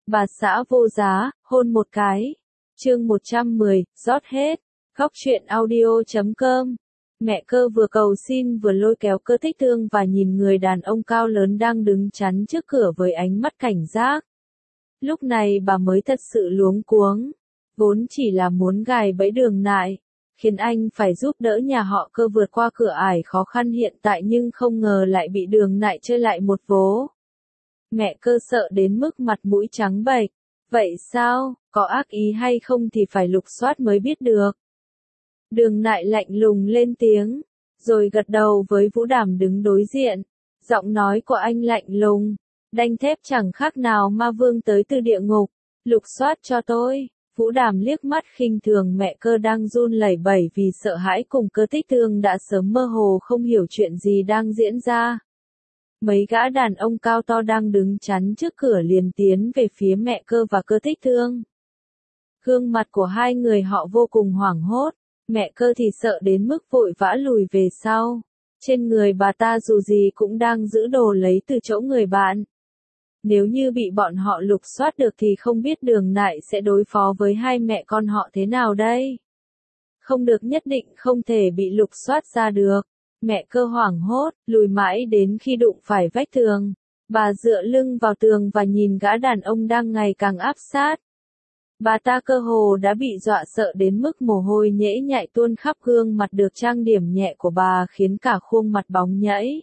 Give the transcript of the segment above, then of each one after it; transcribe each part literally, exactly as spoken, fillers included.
Bà xã vô giá, hôn một cái. Chương một trăm mười, rót hết. Góc truyện audio chấm com. Mẹ Cơ vừa cầu xin vừa lôi kéo Cơ Tích Thương và nhìn người đàn ông cao lớn đang đứng chắn trước cửa với ánh mắt cảnh giác. Lúc này bà mới thật sự luống cuống. Vốn chỉ là muốn gài bẫy Đường Nại, khiến anh phải giúp đỡ nhà họ Cơ vượt qua cửa ải khó khăn hiện tại, nhưng không ngờ lại bị Đường Nại chơi lại một vố. Mẹ Cơ sợ đến mức mặt mũi trắng bệch. Vậy sao, có ác ý hay không thì phải lục soát mới biết được. Đường Nại lạnh lùng lên tiếng, rồi gật đầu với Vũ Đàm đứng đối diện. Giọng nói của anh lạnh lùng, đanh thép chẳng khác nào ma vương tới từ địa ngục. Lục soát cho tôi. Vũ Đàm liếc mắt khinh thường mẹ Cơ đang run lẩy bẩy vì sợ hãi cùng Cơ Tích Thương đã sớm mơ hồ không hiểu chuyện gì đang diễn ra. Mấy gã đàn ông cao to đang đứng chắn trước cửa liền tiến về phía mẹ Cơ và Cơ Tích Thương. Gương mặt của hai người họ vô cùng hoảng hốt, mẹ Cơ thì sợ đến mức vội vã lùi về sau. Trên người bà ta dù gì cũng đang giữ đồ lấy từ chỗ người bạn. Nếu như bị bọn họ lục soát được thì không biết Đường Nại sẽ đối phó với hai mẹ con họ thế nào đây. Không được, nhất định không thể bị lục soát ra được. Mẹ Cơ hoảng hốt, lùi mãi đến khi đụng phải vách tường. Bà dựa lưng vào tường và nhìn gã đàn ông đang ngày càng áp sát. Bà ta cơ hồ đã bị dọa sợ đến mức mồ hôi nhễ nhại tuôn khắp gương mặt được trang điểm nhẹ của bà khiến cả khuôn mặt bóng nhẫy.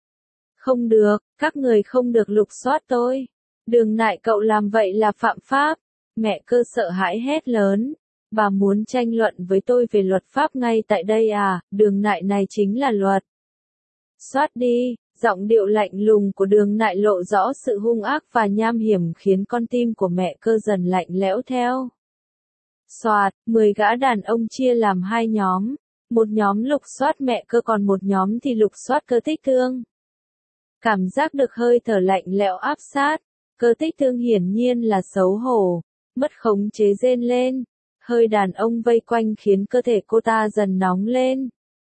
Không được, các người không được lục soát tôi. Đường Nại, cậu làm vậy là phạm pháp. Mẹ Cơ sợ hãi hét lớn. Bà muốn tranh luận với tôi về luật pháp ngay tại đây à? Đường Nại, này chính là luật. Soát đi. Giọng điệu lạnh lùng của Đường Nại lộ rõ sự hung ác và nham hiểm khiến con tim của mẹ Cơ dần lạnh lẽo theo. Soạt, mười gã đàn ông chia làm hai nhóm. Một nhóm lục soát mẹ Cơ, còn một nhóm thì lục soát Cơ Tích Thương. Cảm giác được hơi thở lạnh lẽo áp sát, Cơ Tích Thương hiển nhiên là xấu hổ, mất khống chế rên lên. Hơi đàn ông vây quanh khiến cơ thể cô ta dần nóng lên.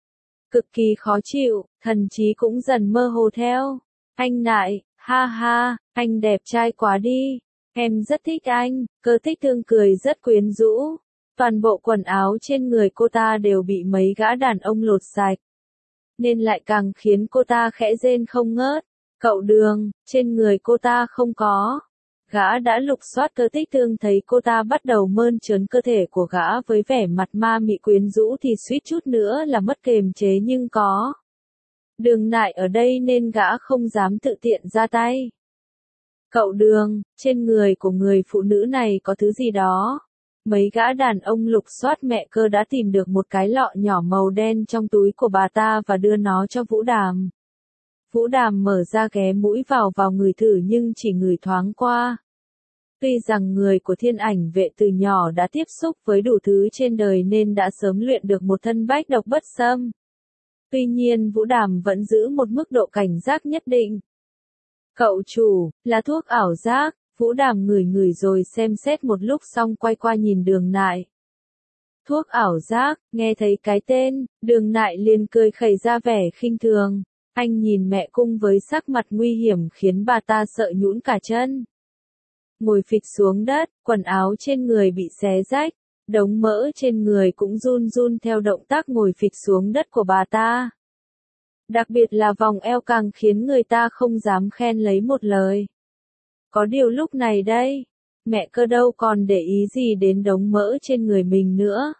Cực kỳ khó chịu, thần trí cũng dần mơ hồ theo. Anh Nại, ha ha, anh đẹp trai quá đi. Em rất thích anh. Cơ Tích Thương cười rất quyến rũ. Toàn bộ quần áo trên người cô ta đều bị mấy gã đàn ông lột sạch, nên lại càng khiến cô ta khẽ rên không ngớt. Cậu Đường, trên người cô ta không có. Gã đã lục soát Cơ Tích Thương thấy cô ta bắt đầu mơn trớn cơ thể của gã với vẻ mặt ma mị quyến rũ thì suýt chút nữa là mất kềm chế, nhưng có Đường Nại ở đây nên gã không dám tự tiện ra tay. Cậu Đường, trên người của người phụ nữ này có thứ gì đó. Mấy gã đàn ông lục soát mẹ Cơ đã tìm được một cái lọ nhỏ màu đen trong túi của bà ta và đưa nó cho Vũ Đàm. Vũ Đàm mở ra ghé mũi vào vào ngửi thử nhưng chỉ ngửi thoáng qua. Tuy rằng người của Thiên Ảnh Vệ từ nhỏ đã tiếp xúc với đủ thứ trên đời nên đã sớm luyện được một thân bách độc bất xâm. Tuy nhiên Vũ Đàm vẫn giữ một mức độ cảnh giác nhất định. Cậu chủ, là thuốc ảo giác. Vũ Đàm ngửi ngửi rồi xem xét một lúc xong quay qua nhìn Đường Nại. Thuốc ảo giác, nghe thấy cái tên, Đường Nại liền cười khẩy ra vẻ khinh thường. Anh nhìn mẹ cung với sắc mặt nguy hiểm khiến bà ta sợ nhũn cả chân. Ngồi phịch xuống đất, quần áo trên người bị xé rách, đống mỡ trên người cũng run run theo động tác ngồi phịch xuống đất của bà ta. Đặc biệt là vòng eo càng khiến người ta không dám khen lấy một lời. Có điều lúc này đây, mẹ Cơ đâu còn để ý gì đến đống mỡ trên người mình nữa.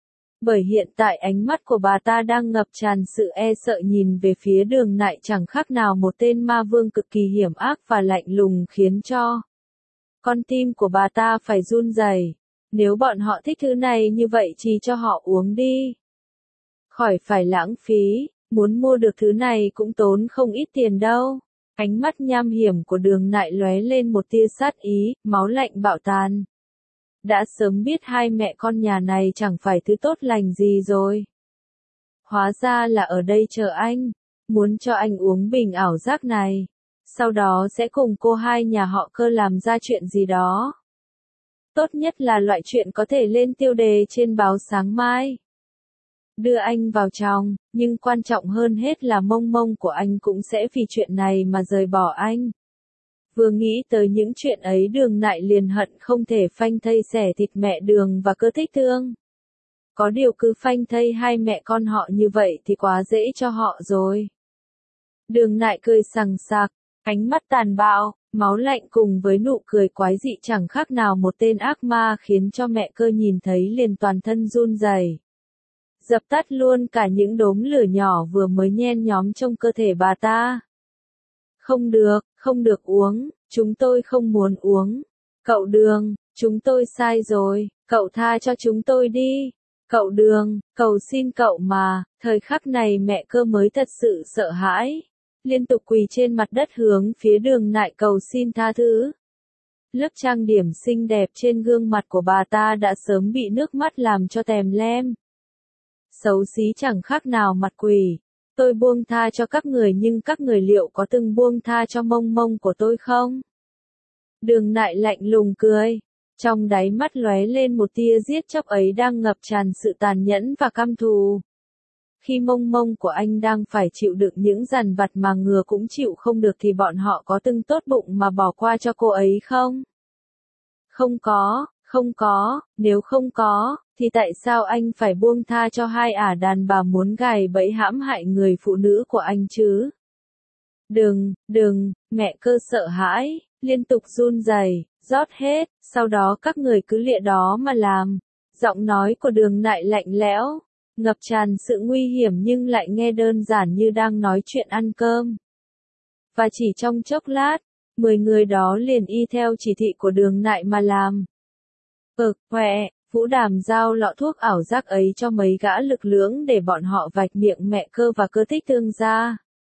Bởi hiện tại ánh mắt của bà ta đang ngập tràn sự e sợ nhìn về phía Đường Nại, chẳng khác nào một tên ma vương cực kỳ hiểm ác và lạnh lùng, khiến cho con tim của bà ta phải run rẩy. Nếu bọn họ thích thứ này như vậy chỉ cho họ uống đi. Khỏi phải lãng phí, muốn mua được thứ này cũng tốn không ít tiền đâu. Ánh mắt nham hiểm của Đường Nại lóe lên một tia sát ý, máu lạnh bạo tàn. Đã sớm biết hai mẹ con nhà này chẳng phải thứ tốt lành gì rồi. Hóa ra là ở đây chờ anh, muốn cho anh uống bình ảo giác này. Sau đó sẽ cùng cô hai nhà họ Cơ làm ra chuyện gì đó. Tốt nhất là loại chuyện có thể lên tiêu đề trên báo sáng mai. Đưa anh vào trong, nhưng quan trọng hơn hết là mông mông của anh cũng sẽ vì chuyện này mà rời bỏ anh. Vừa nghĩ tới những chuyện ấy Đường Nại liền hận không thể phanh thây xẻ thịt mẹ Đường và Cơ Thích Thương. Có điều cứ phanh thây hai mẹ con họ như vậy thì quá dễ cho họ rồi. Đường Nại cười sằng sặc, ánh mắt tàn bạo, máu lạnh cùng với nụ cười quái dị chẳng khác nào một tên ác ma khiến cho mẹ Cơ nhìn thấy liền toàn thân run rẩy. Dập tắt luôn cả những đốm lửa nhỏ vừa mới nhen nhóm trong cơ thể bà ta. Không được, không được uống, chúng tôi không muốn uống. Cậu Đường, chúng tôi sai rồi, cậu tha cho chúng tôi đi. Cậu Đường, cầu xin cậu mà, thời khắc này mẹ Cơ mới thật sự sợ hãi. Liên tục quỳ trên mặt đất hướng phía Đường Nại cầu xin tha thứ. Lớp trang điểm xinh đẹp trên gương mặt của bà ta đã sớm bị nước mắt làm cho tèm lem. Xấu xí chẳng khác nào mặt quỷ. Tôi buông tha cho các người nhưng các người liệu có từng buông tha cho mông mông của tôi không? Đường Nại lạnh lùng cười. Trong đáy mắt lóe lên một tia giết chóc ấy đang ngập tràn sự tàn nhẫn và căm thù. Khi mông mông của anh đang phải chịu đựng những dằn vặt mà ngừa cũng chịu không được thì bọn họ có từng tốt bụng mà bỏ qua cho cô ấy không? Không có, không có, nếu không có, thì tại sao anh phải buông tha cho hai ả đàn bà muốn gài bẫy hãm hại người phụ nữ của anh chứ? Đừng, đừng, mẹ Cơ sợ hãi, liên tục run rẩy, rót hết, sau đó các người cứ lịa đó mà làm. Giọng nói của Đường Nại lạnh lẽo, ngập tràn sự nguy hiểm nhưng lại nghe đơn giản như đang nói chuyện ăn cơm. Và chỉ trong chốc lát, mười người đó liền y theo chỉ thị của Đường Nại mà làm. Ực, quẹ, Vũ Đàm giao lọ thuốc ảo giác ấy cho mấy gã lực lưỡng để bọn họ vạch miệng mẹ Cơ và Cơ Thích Thương ra.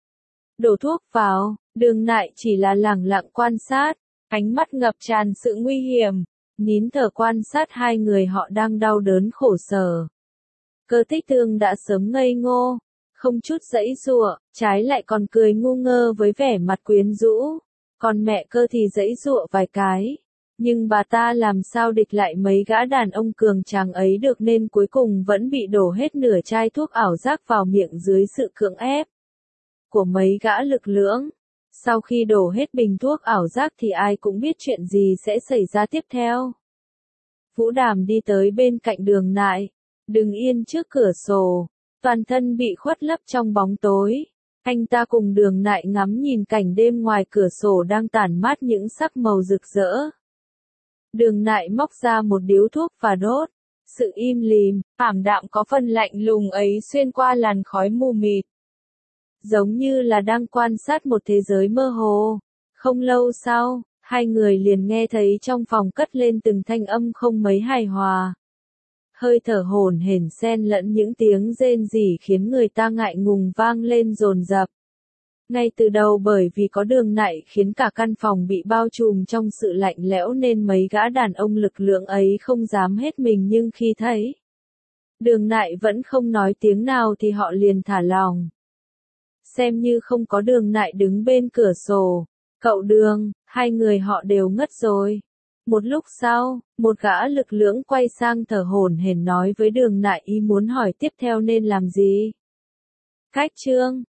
Đổ thuốc vào, Đường Nại chỉ là lẳng lặng quan sát, ánh mắt ngập tràn sự nguy hiểm, nín thở quan sát hai người họ đang đau đớn khổ sở. Cơ Thích Thương đã sớm ngây ngô, không chút giãy giụa, trái lại còn cười ngu ngơ với vẻ mặt quyến rũ. Còn mẹ Cơ thì giãy giụa vài cái, nhưng bà ta làm sao địch lại mấy gã đàn ông cường tráng ấy được nên cuối cùng vẫn bị đổ hết nửa chai thuốc ảo giác vào miệng dưới sự cưỡng ép của mấy gã lực lưỡng. Sau khi đổ hết bình thuốc ảo giác thì ai cũng biết chuyện gì sẽ xảy ra tiếp theo. Vũ Đàm đi tới bên cạnh Đường Nại, đứng yên trước cửa sổ, toàn thân bị khuất lấp trong bóng tối. Anh ta cùng Đường Nại ngắm nhìn cảnh đêm ngoài cửa sổ đang tản mát những sắc màu rực rỡ. Đường Nại móc ra một điếu thuốc và đốt. Sự im lìm, ảm đạm có phần lạnh lùng ấy xuyên qua làn khói mù mịt. Giống như là đang quan sát một thế giới mơ hồ. Không lâu sau, hai người liền nghe thấy trong phòng cất lên từng thanh âm không mấy hài hòa. Hơi thở hổn hển xen lẫn những tiếng rên rỉ khiến người ta ngại ngùng vang lên dồn dập. Ngay từ đầu bởi vì có Đường Nại khiến cả căn phòng bị bao trùm trong sự lạnh lẽo nên mấy gã đàn ông lực lượng ấy không dám hết mình, nhưng khi thấy Đường Nại vẫn không nói tiếng nào thì họ liền thả lỏng. Xem như không có Đường Nại đứng bên cửa sổ. Cậu Đường, hai người họ đều ngất rồi. Một lúc sau, một gã lực lưỡng quay sang thở hổn hển nói với Đường Nại ý muốn hỏi tiếp theo nên làm gì. Cách chương